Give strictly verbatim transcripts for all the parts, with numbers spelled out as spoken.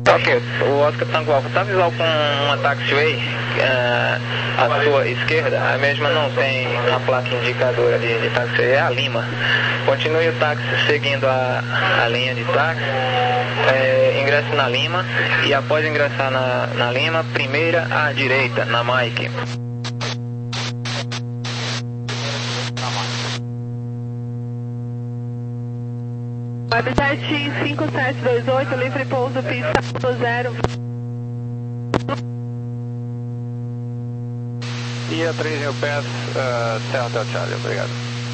Ok, o Oscar Tango Alpha está visual com uma taxiway uh, à sua esquerda, a mesma não tem uma placa indicadora de, de taxiway, é a Lima. Continue o táxi seguindo a, a linha de táxi, é, ingresse na Lima e após ingressar na, na Lima, primeira à direita, na Mike. Webjet cinco sete dois oito, livre pouso, pista zero. E a três mil pés, uh, Serra Hotel Charlie, obrigado.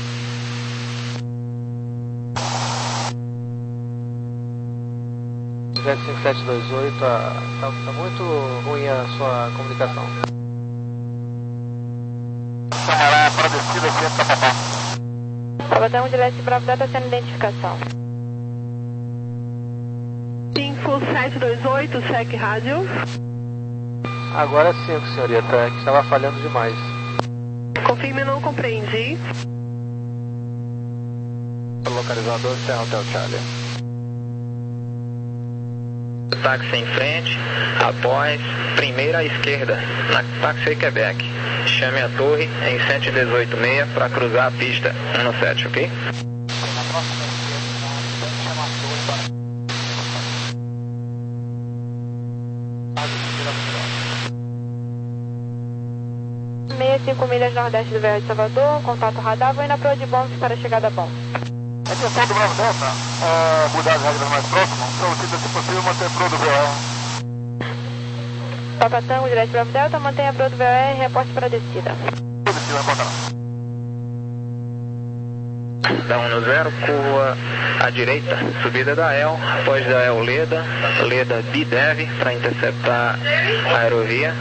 Jet cinco sete dois oito, está tá muito ruim a sua comunicação. Camará para descida, senta papá. Sabadão de Leste Bravo, data sem identificação. cinco sete dois oito, cheque rádio. Agora sim, senhorita, é que estava falhando demais. Confirme, não compreendi. Localizador Serra Hotel Charlie. Táxi em frente, após, primeira à esquerda, na Taxi Quebec. Chame a torre em cento e dezoito seis para cruzar a pista um no sete, ok? sessenta e cinco milhas nordeste do Verde de Salvador, contato radar, vou ir na proa de bombes para a chegada bom. Atenção do Bravo Delta, é, mudar as regras mais próximas, solicita se possível manter proa do V O R. Papa Tango de Leste Bravo Delta, mantenha a proa do V O R e reporte para a descida. Descida, conta. Da um no zero, curva à direita, subida da El, após da El Leda, Leda Bidev para interceptar a aerovia.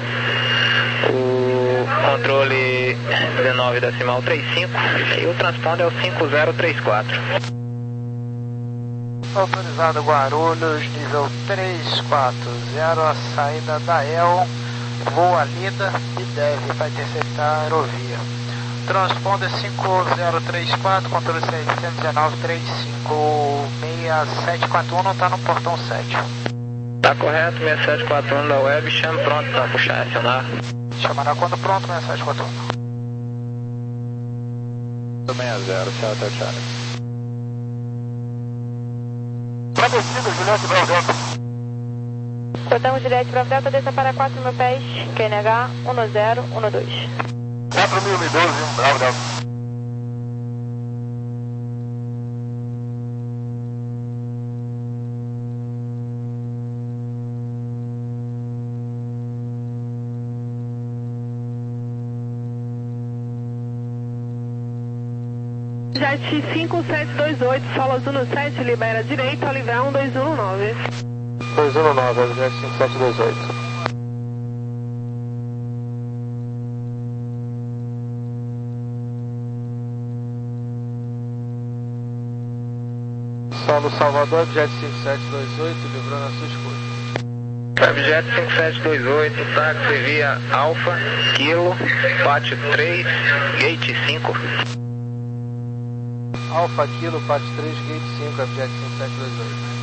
O controle dezenove decimal trinta e cinco e o transponder é o cinco zero três quatro. Autorizado Guarulhos, nível três quatro zero, a saída da El, voa Lida e deve para interceptar a aerovia. Transponder cinco zero três quatro, controle seiscentos e dezenove, trinta e cinco, seis sete quatro um, não está no portão sete. Tá correto, seis sete quatro um da web, chame pronto para puxar e acionar. Chamará quando pronto, seis sete quatro um. seis zero, tchau, tchau, tchau. Para descida, Juliette Bravo Delta. Portão Juliette Bravo Delta, desça para quatro mil pés, Q N H um no zero um no dois. quatro mil e doze, Bravo Delta. Jet cinco sete dois oito, solo azul no sete, libera à direita, Oliver um dois um nove. dois um nove, Jet cinco sete dois oito. Solo Salvador, Jet cinco sete dois oito, livrando a sua escolha. Webjet cinco sete dois oito, táxi via Alfa, Kilo, Pátio três, Gate cinco. Alfa Kilo, Pátio três, Gate cinco, Webjet cinco sete dois oito.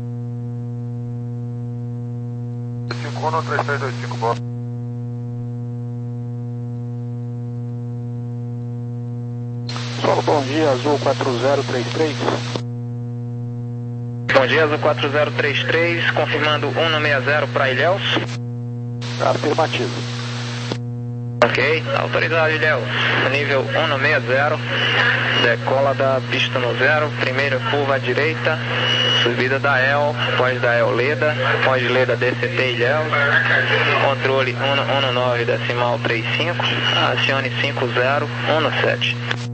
cinco um três três dois cinco, boa. Solo Bom Dia, Azul quatro zero três três. Bom dia, Azul quatro zero três três, confirmando um no seis zero para Ilhéus. Afirmativo. Ok, autorizado Ilhéus, nível um no seis zero, decola da pista no zero, primeira curva à direita, subida da El, após da El Leda, após Leda D C T Ilhéus, controle um no nove decimal trinta e cinco, acione cinco zero um no sete.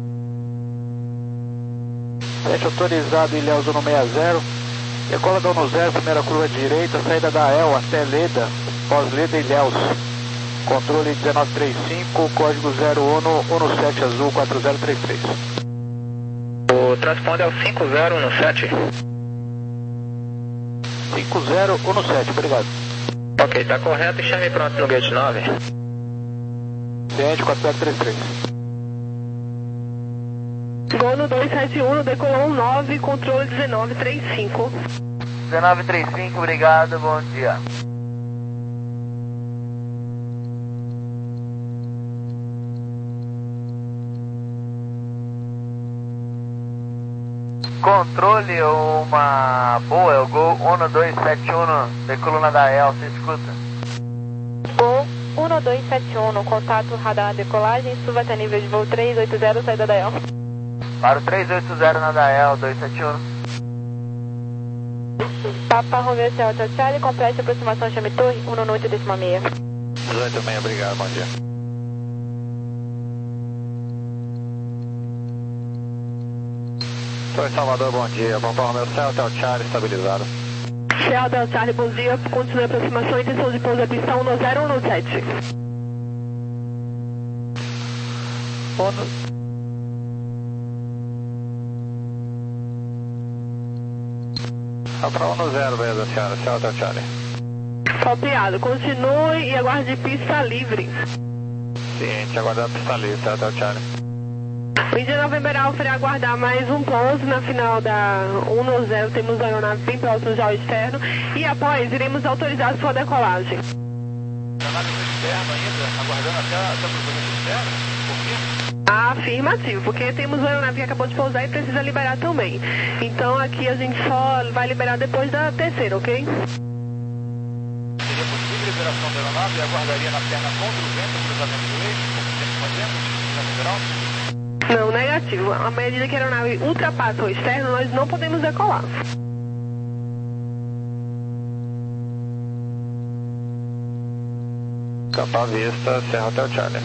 Frente autorizado Ilhéus um no seis zero, decola da um no zero, primeira curva à direita, saída da El até Leda, pós-Leda Ilhéus. Controle dezenove trinta e cinco, código zero um um no sete, azul quatro zero três três. O transponder é o cinco zero um no sete. cinco zero um no sete, obrigado. Ok, tá correto e chame pronto no gate nove. Ciente quatro zero três três. Gol no dois sete um, decolou um nove, controle dezenove trinta e cinco. dezenove trinta e cinco, obrigado, bom dia. Controle uma boa, é o Gol um dois sete um, de coluna da E L, você escuta? Gol um dois sete um, contato radar decolagem, suba até nível de voo três oito zero, saída da E L. Para o três oito zero na da E L, dois sete um. Papa Romeo Celta Charlie, complete aproximação, chame torre, um oito décima meia. dezoito e meia, obrigado, bom dia. Torre Salvador, bom dia. Papa Romeo Celta Charlie, estabilizado. Celta Charlie, bom dia. Continue a aproximação, intenção de pouso da pista um zero um sete. Tá para um zero, beleza, senhora. Celta Charlie. Copiado. Continue e aguarde pista livre. Ciente, aguardar a pista livre, Celta Charlie. Índia November Alfa, aguardar mais um pouso na final da um zero, temos a aeronave bem próximo já ao externo e após iremos autorizar a sua decolagem. Aeronave no externo ainda, aguardando até a cruzamento externo? Por quê? Afirmativo, porque temos uma aeronave que acabou de pousar e precisa liberar também. Então aqui a gente só vai liberar depois da terceira, ok? Seria possível liberação da aeronave e aguardaria na perna contra o vento o cruzamento do eixo, como sempre fazemos, na lateral? Não, negativo. À medida que a aeronave ultrapassa o externo, nós não podemos decolar. Capa Vista, Serra Hotel Charlie.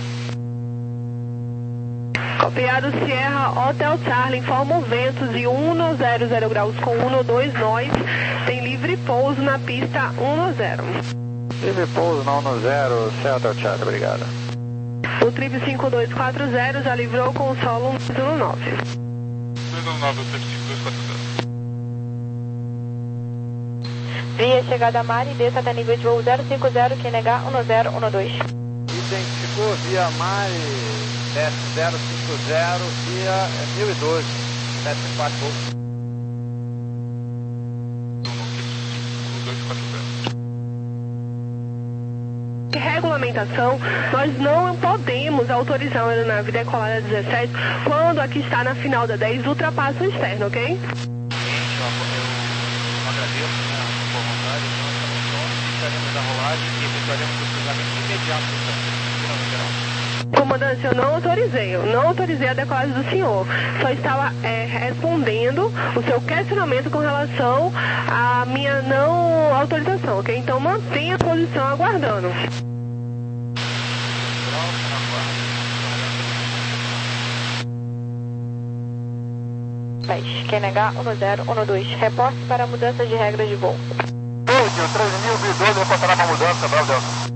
Copiado Sierra Hotel Charlie, informa o vento de um zero zero graus com um dois nós, tem livre pouso na pista um zero. Livre pouso na um zero, Serra Hotel Charlie, obrigado. O trip cinco dois quatro zero já livrou com o solo um um nove. dois um nove, o trip cinco dois quatro zero. Via chegada a Mari, desça até nível de voo zero cinco zero, Q N H um zero um dois. Identificou via Mari, desce zero cinco zero, via mil e doze, sete quatro zero. Regulamentação, nós não podemos autorizar a aeronave decolar a dezessete quando aqui está na final da dez ultrapassa o externo, ok? Eu agradeço, né, por vontade, nós estamos prontos, iniciaremos a rolagem e efetuaremos o cruzamento imediato do centro. Comandante, eu não autorizei, eu não autorizei a decolagem do senhor, só estava é, respondendo o seu questionamento com relação à minha não autorização, ok? Então mantenha a posição aguardando. Q N H um zero um dois, reporte para mudança de regras de voo. Hoje, o treze mil e doze reportará para mudança, Bravo Delta.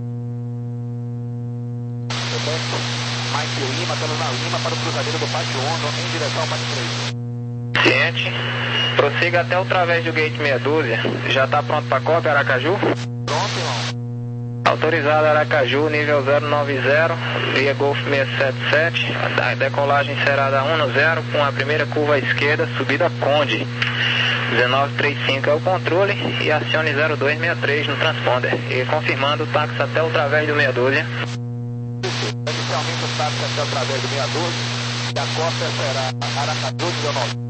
Mike Lima, estamos na Lima para o cruzamento do Pátio um em direção ao Pátio três. Ciente, prossiga até o través do gate meia dúzia. Já está pronto para cópia, Aracaju? Pronto, irmão. Autorizado Aracaju, nível zero nove zero, via Golf seiscentos e setenta e sete. A decolagem será da um zero com a primeira curva à esquerda, subida Conde. dezenove trinta e cinco é o controle e acione zero dois seis três no transponder. E confirmando o táxi até o través do meia dúzia. Inicialmente o táxi até o través do meia dúzia e a cópia será Aracaju, nível nove.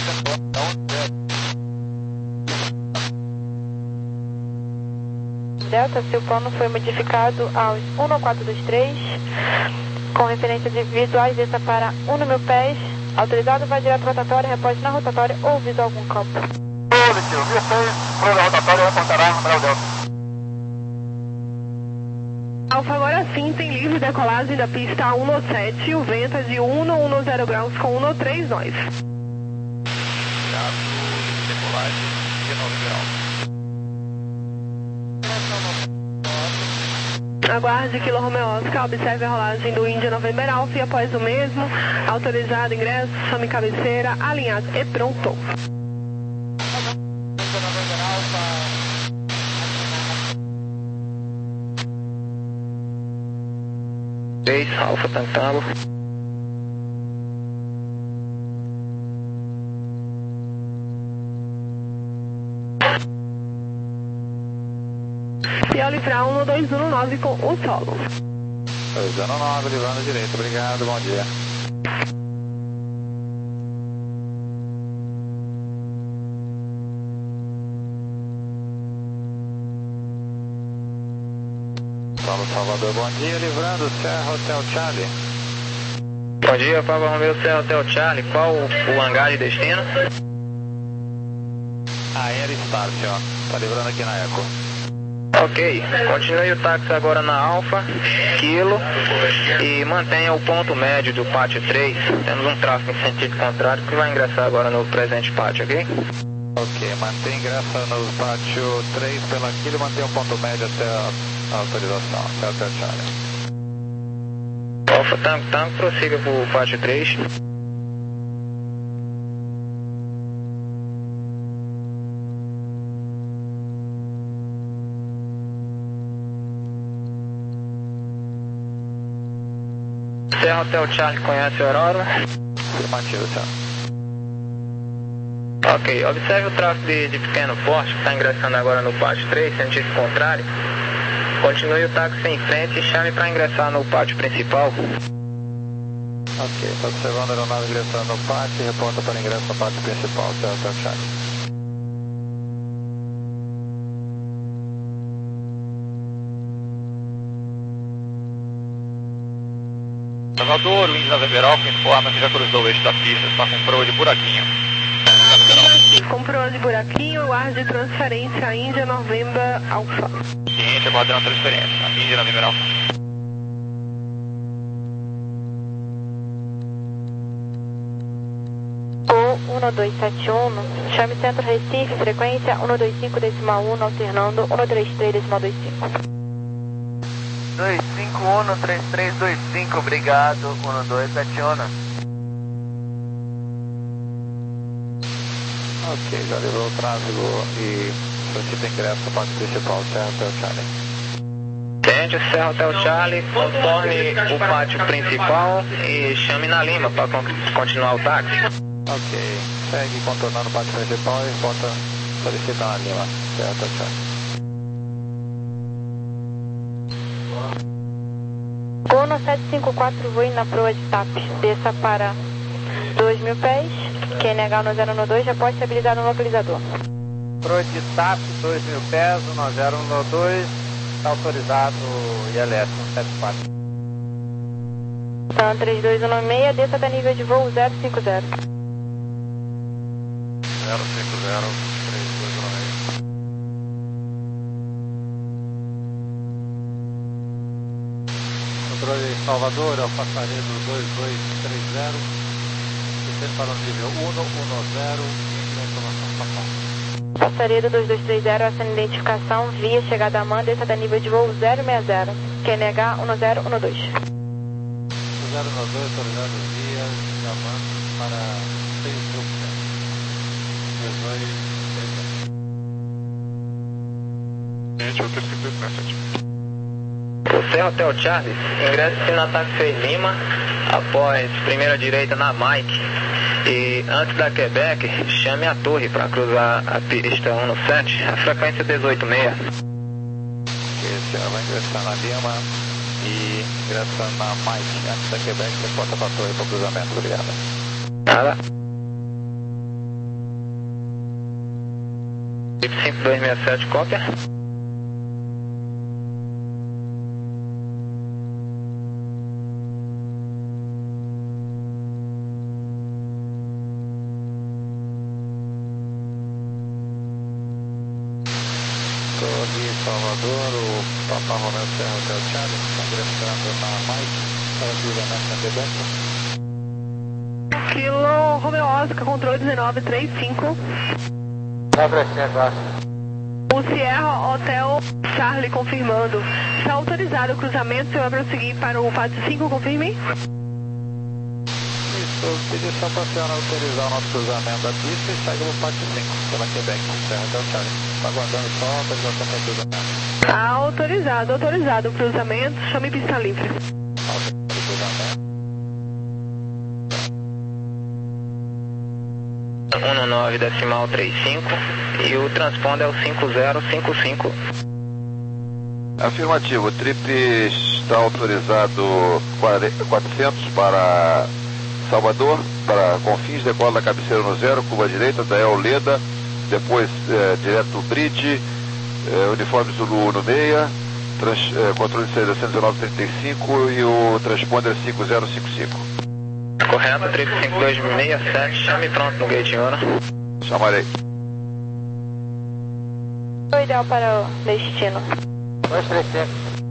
Delta, seu plano foi modificado aos um quatro dois três, com referência de visuais, desça para um mil pés, autorizado, vai direto rotatória, reporte na rotatória ou visa algum campo. Positivo, via seis, para a rotatória, reportará Bravo Delta. Alfa, agora sim tem livre decolagem da pista um sete, o vento é de um um zero graus com um três nós. Obrigado, decolagem, dezenove graus. Aguarde Kilo Romeo Oscar, observe a rolagem do Índia November Alfa e após o mesmo, autorizado, ingresso, chame cabeceira, alinhado e pronto. três, Alfa Tantango. e livrar um dois um nove com o solo. dois um nove, livrando direito, obrigado, bom dia. Paulo Salvador, bom dia, livrando Serra Hotel Charlie. Bom dia, Papa Romeo Serra Hotel Charlie, qual o, o hangar de destino? Aerostart, ó, tá livrando aqui na Eco. Ok, continue o táxi agora na Alfa, Kilo, e mantenha o ponto médio do pátio três. Temos um tráfego em sentido contrário que vai ingressar agora no presente pátio, ok? Ok, mantém ingressa no pátio três pela Kilo, mantém o ponto médio até a, a autorização, até o Charlie. Alfa Tango Tango, prossiga para o pátio três. Serra Hotel Charlie, conhece o horário? Afirmativo, senhor. Ok, observe o tráfego de, de pequeno porte que está ingressando agora no pátio três, sentido contrário. Continue o táxi em frente e chame para ingressar no pátio principal. Ok, está observando a aeronave ingressando no pátio e reporta para ingresso no pátio principal, Serra Hotel Charlie. Salvador, o índice da Everal que informa que já cruzou o eixo da pista, está com proa de buraquinho. Com proa de buraquinho, ar de transferência Índia November Alpha. Ciência, guardando transferência, Índia November Alpha. Gol um dois sete um, chame Centro Recife, frequência um dois cinco decimal um, alternando um três três decimal vinte e cinco. dois cinco um, três três dois cinco, obrigado, um dois sete um. Ok, já livrou o tráfego e solicita ingresso no pátio principal, Serra Hotel Charlie. Tente o Serra Hotel Charlie, contorne o pátio principal e chame na Lima para continuar o táxi. Ok, segue contornando o pátio principal e volta solicitando na Lima, Serra Hotel Charlie. Gol sete cinco quatro, voe na proa de TAP, desça para dois mil pés. Q N H um zero um dois já pode estabilizar no localizador. Proa de TAP, dois mil pés, um zero um dois, está autorizado I L S um sete quatro. Então, três dois um nove seis, desça até nível de voo zero cinco zero. zero cinco zero, três dois um nove seis. Controle Salvador, Alfa Saredo dois dois três zero, descendo para o nível um um zero, informação fatal. Passaredo dois dois três zero, essa identificação, via chegada a man, desça até nível de voo zero seis zero, Q N H um zero um dois. um zero um dois, autorizado via da man para seis mil pés. dois dois três zero. Gente, eu tenho que message. O Serra Hotel Charlie, ingresse na Taxi Lima, após primeira direita na Mike. E antes da Quebec, chame a torre para cruzar a pista um no sete, a frequência dezoito seis. Esse ela vai ingressar na Lima e ingressando na Mike, antes da Quebec, reporta para a torre para o cruzamento, obrigado. Nada. cinco dois seis sete, cópia. Torre Salvador, o Papa Romeo Serra Hotel Charlie, está ingressando na Mike para o cruzamento na Quebec. Kilo Romeo Oscar, controle dezenove três cinco. Dá crescendo, acho. O Sierra Hotel Charlie confirmando. Está autorizado o cruzamento, você vai prosseguir para o pátio cinco, confirme? Isso, eu pedi só para a senhora autorizar o nosso cruzamento da pista e segue no pátio cinco, pela Quebec, Serra Hotel Charlie. Está aguardando só a autorização para o cruzamento. Autorizado, autorizado o cruzamento, chame pista livre. Autorizado o cruzamento. um nove decimal trinta e cinco e o transponder é o cinco zero cinco cinco. Afirmativo, o trip está autorizado quatrocentos para Salvador, para Confins, decola da cabeceira no zero, curva direita, da El Leda, depois é, direto Bridge, é, uniforme Zulu no meia, trans, é, controle de saída cento e dezenove trinta e cinco e o transponder cinco zero cinco cinco. Correto, trip cinco dois seis sete, chame pronto no gate Ona. Chamarei. O ideal para o destino. dois três cinco.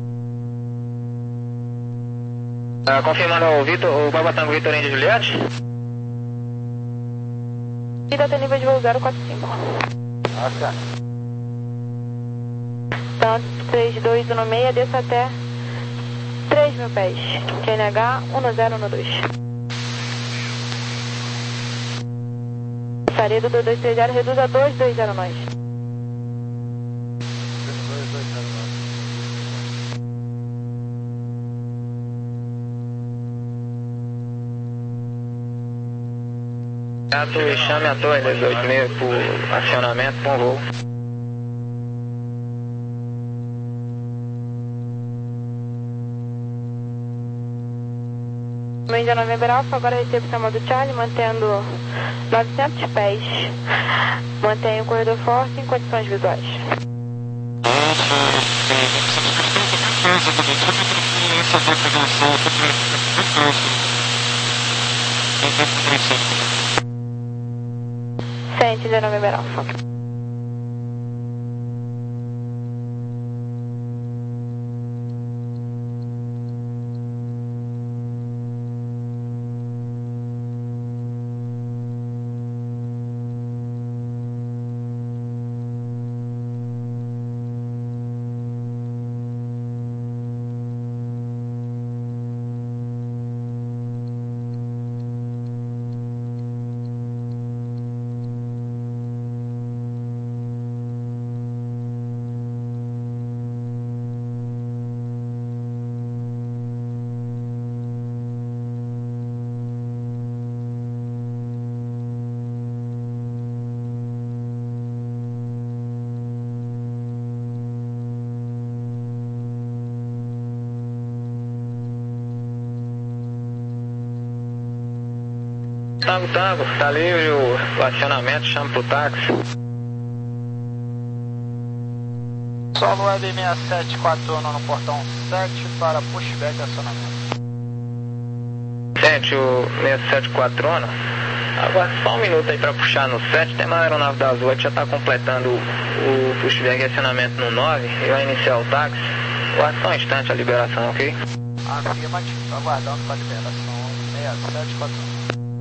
Uh, confirmando o Vitor, o Baba Tango Vitorino de Juliette. Vida tem nível de voo zero quatro cinco. Nossa. Então, três dois um seis, desça até três mil pés. Q N H um zero um dois. Saída do dois três zero, reduz a dois dois zero nove. E chame a torre dezoito meia por acionamento com voo. Índia November Alpha, agora recepção do Charlie, mantendo novecentos pés. Mantém o corredor forte em condições visuais. Sente Índia November Alpha. Tango, tango, tá livre o acionamento, chama pro táxi. Solo Web seis sete quatro no portão sete para pushback e acionamento. Sente o seis sete quatro, agora só um minuto aí pra puxar no sete, tem uma aeronave da Azul que já tá completando o, o pushback e acionamento no nove e vai iniciar o táxi. Aguarde só um instante a liberação, ok? Afirmativo, aguardando para a liberação seis sete quatro.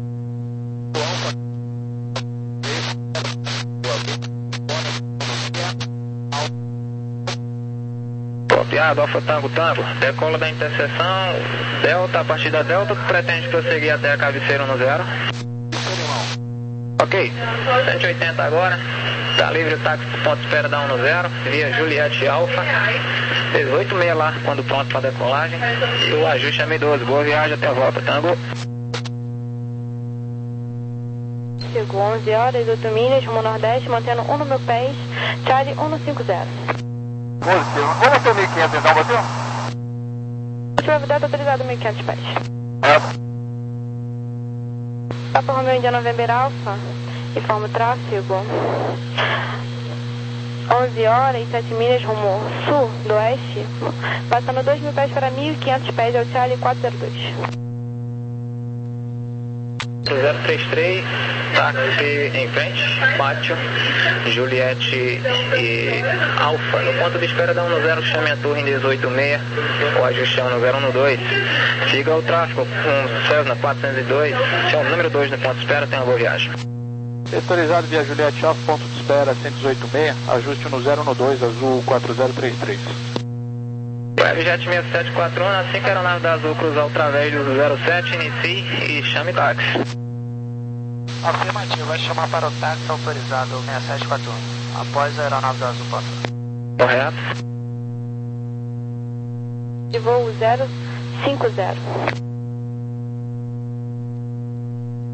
Copiado, Alfa Tango Tango, decola da interseção Delta, a partir da Delta, pretende prosseguir até a cabeceira no zero. Ok, cento e oitenta agora, tá livre o táxi do ponto de espera da um no zero, via Juliette Alfa, dezoito meia lá, quando pronto para decolagem, e o ajuste é M doze, boa viagem até a volta, Tango. Chegou onze horas, oito milhas, rumo nordeste, mantendo um no meu pés, Charlie um cinco zero. Positivo. Vamos ter mil e quinhentos então, bateu? Gravidade autorizada mil e quinhentos pés. É. Papa Romeo India November Alpha, informa o tráfego. onze horas e sete milhas, rumo sul do oeste, passando dois mil pés para mil e quinhentos pés, é o Charlie quatro zero dois. zero três três, táxi em frente, pátio, Juliette e Alfa. No ponto de espera da um no zero, chame a torre em dezoito meia, o ajuste é um no zero um dois. Siga o tráfego com Cessna quatrocentos e dois, se é o número dois no ponto de espera, tenha boa viagem. Autorizado via Juliette Alfa, ponto de espera cento e dezoito meia, ajuste no zero um dois, azul quatro zero três três. Webjet seis sete quatro, assim que a aeronave da Azul cruzar o travejo do zero sete, inicie e chame táxi. Afirmativo, vai chamar para o táxi autorizado seis sete quatro um, após a aeronave da Azul passar. Correto. De voo zero cinco zero.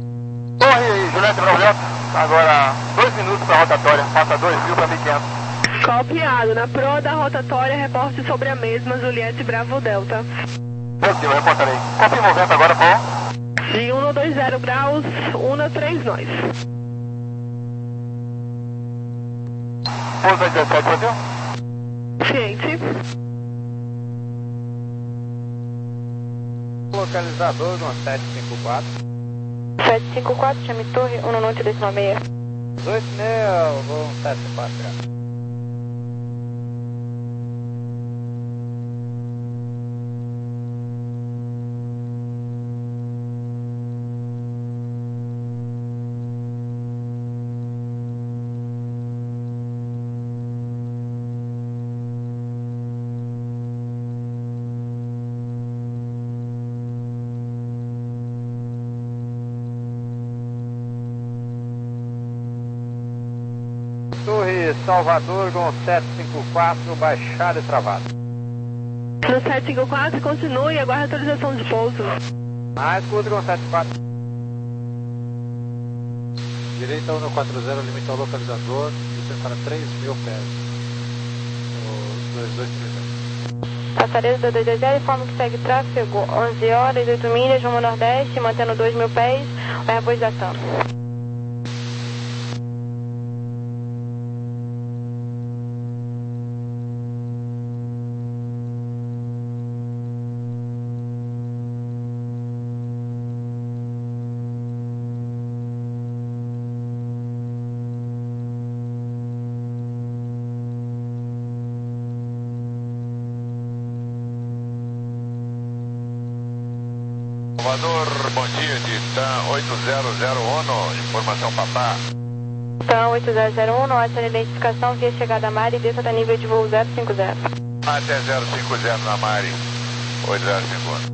Bom, aí, aí, Juliette Bravo, agora dois minutos para a rotatória, passa dois mil para mil e quinhentos. Copiado. Na proa da rotatória, reporte sobre a mesma, Juliette Bravo Delta. Positivo, reportarei. Confirma o vento agora, por favor. De cento e vinte graus, cento e três nós. Pouso dezessete, Brasil. Ciente. Localizador no sete cinco quatro. sete cinco quatro, chame torre, um noite dois nove seis. dezoito mil, vou um sete quatro. Torre Salvador com sete cinco quatro, baixado e travado. No sete cinco quatro, continue e aguarde a atualização de pouso. Mais curto com sete quatro. Direita um quatro zero, limita o localizador, descendo para três mil pés. O dois dois três zero. Passaredo da dois dois zero, informa que segue tráfego onze horas, oito milhas, rumo nordeste, mantendo dois mil pés, o Airbus da TAM. Salvador, bom dia, de TAM oito zero zero um, informação papá. TAM oito zero zero um, ótima identificação via chegada a Mari, desça da nível de voo zero cinco zero. Até zero cinco zero na Mari, oito zero cinco um.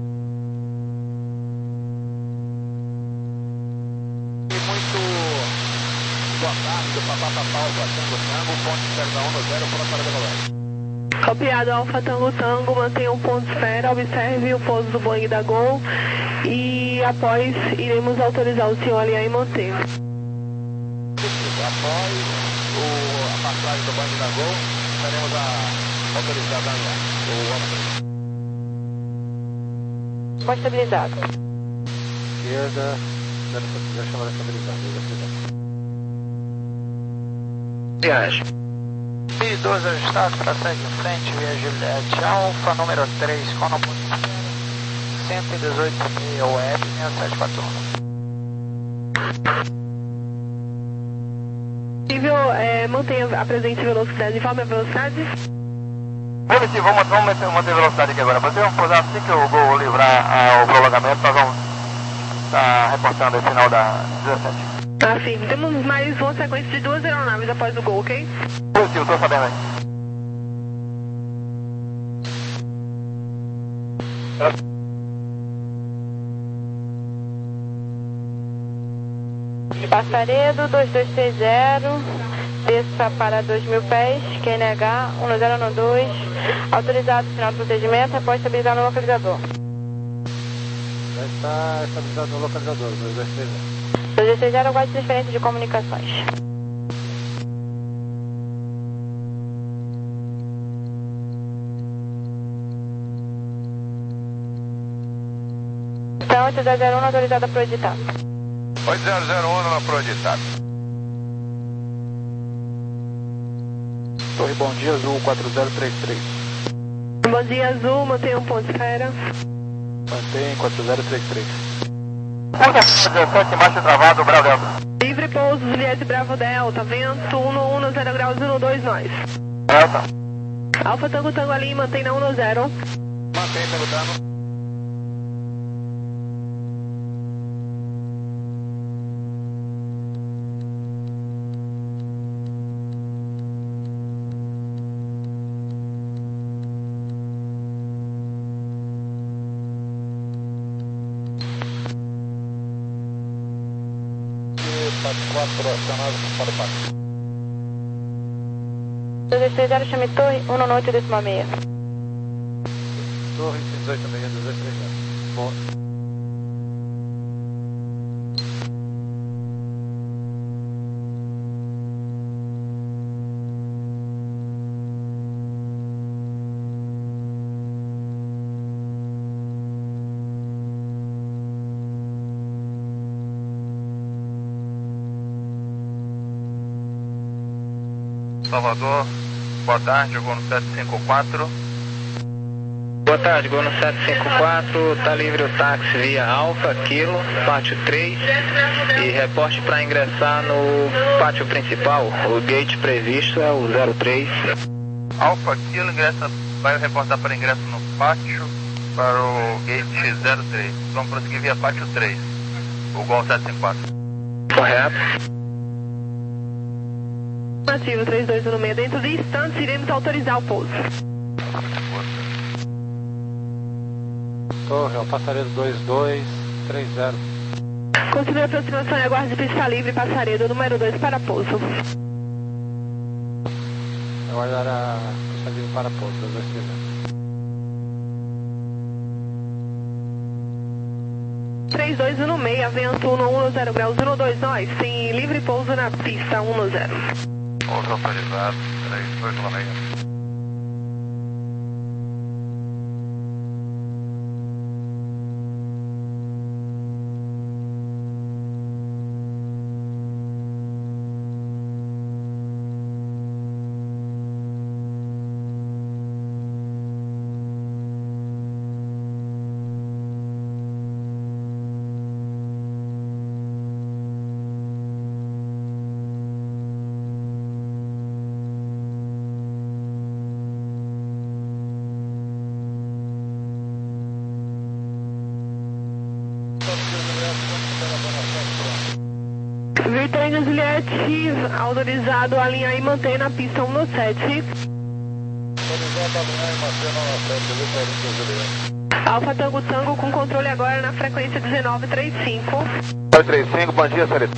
E muito boa tarde, do Papá Papá, o Tango Tango, ponte zero um zero, pronto para decolar. Copiado Alfa Tango Tango, mantenha um ponto esfera, observe o pouso do Boeing da Gol e após iremos autorizar o senhor a alinhar e manter. Após o, a passagem do Boeing da Gol, estaremos a autorizar a alinhar. O Pode estabilizado. esquerda, já chamada estabilizada. Viagem. I doze ajustado para segue em frente, via Juliette Alfa, número três, com no ponto cento e dezoito e meio, web seis sete quatro um. Nível, é, mantenha a presente velocidade, informe a velocidade. Positivo, vamos, vamos manter, manter a velocidade aqui agora. Brasil, vamos pousar assim que eu vou livrar ah, o prolongamento, nós vamos estar reportando o final da dezessete. Ah, sim. Temos mais uma sequência de duas aeronaves após o gol, ok? Positivo, estou sabendo aí. Passaredo dois dois três zero, desça para dois mil pés, Q N H um zero um dois, autorizado final do procedimento, após estabilizar no localizador. Já está estabilizado no localizador, dois dois três zero. dois dois três zero, aguarde transferência de comunicações. Então, oito zero zero um, autorizada para o editado. oito zero zero um na proeditada. Torre Bom Dia Azul quatro zero três três. Bom dia, Azul, mantenha um ponto esfera. Mantém quatro zero três três. Ponto dezessete, marcha travado, Bravo Delta. Livre pouso, Juliette Bravo Delta, vento um zero graus um dois nós. Delta. Alfa Tango Tango ali, mantém na um zero. Mantém pelo dano. quatro acionados para o parque. dois dois três zero, chame torre, um oito décima seis. Torre dezoito meia, dezoito três zero. Bom. Salvador, boa tarde, Gol no sete cinco quatro. Boa tarde, Gol no sete cinco quatro, tá livre o táxi via Alfa, Kilo, pátio três, e reporte para ingressar no pátio principal, o gate previsto é o zero três. Alfa, Kilo, ingressa, vai reportar para ingresso no pátio, para o gate zero três, vamos prosseguir via pátio três, o Gol sete cinco quatro. Correto. Ativo três dois um seis, dentro de instantes iremos autorizar o pouso. Torre, ao Passaredo dois dois três zero. Continue a aproximação e aguarde pista livre, Passaredo número dois para pouso. Aguardar a pista livre para pouso, dois dois três zero. três dois um seis, avanço um um zero graus um dois nós, sim, livre pouso na pista um zero. Pouso autorizado, três dois um seis. Victor Juliette, autorizado a alinhar e manter na pista um no sete. Autorizado a alinhar e manter na sete, Victor Juliette. Alfa Tango Tango com controle agora na frequência dezenove trinta e cinco. nove três cinco, bom dia, Sarita.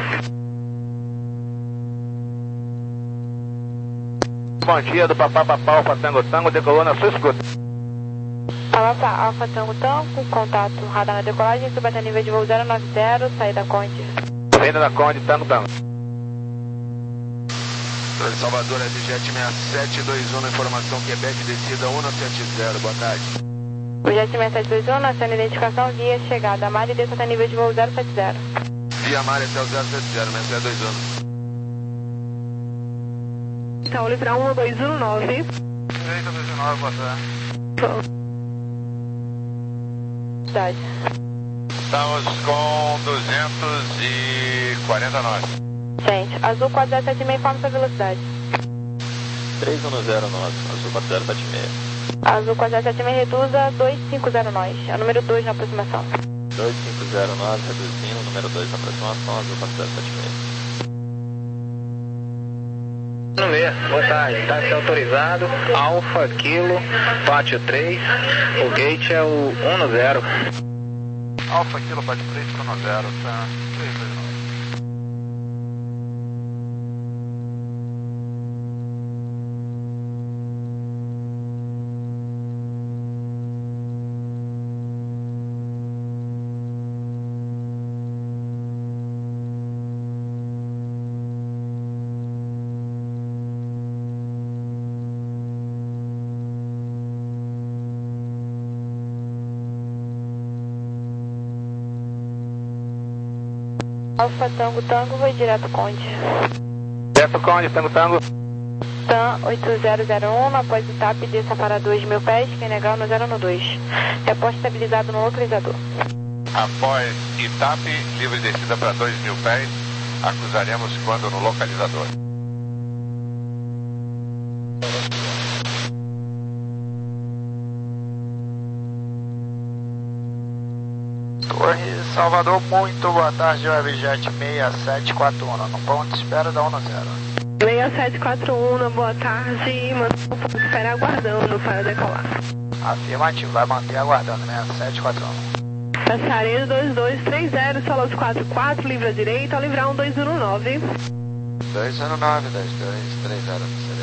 Bom dia do Papá Papá Alfa Tango Tango, decolou na sua escuta. Alfa Alfa Tango Tango, contato radar na decolagem, suba nível de voo zero nove zero, saída Conde. Saída da Conde, Tango Tango. Torre Salvador, S Jet seis sete dois um, informação Quebec, descida um sete zero, boa tarde. O Jet seis sete dois um, naciona identificação via chegada, Mari, desça até nível de voo zero sete zero. Via Mari até o zero sete zero, seis sete dois um. Então, livrar um dois um nove. três dois um nove, boa tarde. Cidade. Estamos com duzentos e quarenta nós. Gente, azul quatro zero sete seis, informe sua velocidade. três um zero nove, azul quatro zero sete seis. Azul quatro zero sete seis, reduza dois cinco zero nós, é o número dois na aproximação. dois cinco zero nove, reduzindo, número dois na aproximação, azul quatro zero sete seis. No meio, boa tarde, táxi autorizado, Alfa, Kilo, pátio três, o gate é o um zero. Alfa, Kilo, pátio três, um zero, tá? três dois nove. Alfa Tango Tango, vou direto Conde. Direto Conde, Tango Tango. TAM oito zero zero um, após o T A P, desça para dois mil pés, quem negar no zero no dois. Reposto estabilizado no localizador. Após I T A P, livre descida para dois mil pés, acusaremos quando no localizador. Torre Salvador, muito boa tarde, Webjet seis sete quatro um, no ponto de espera da um zero. seis sete quatro um, boa tarde, mantém o ponto de espera aguardando para decolar. Afirmativo, vai manter aguardando, seis sete quatro um. Passaredo dois dois três zero, Solos quatro quatro, livre à direita, ao livrar um dois um nove. dois um nove, dois dois três zero.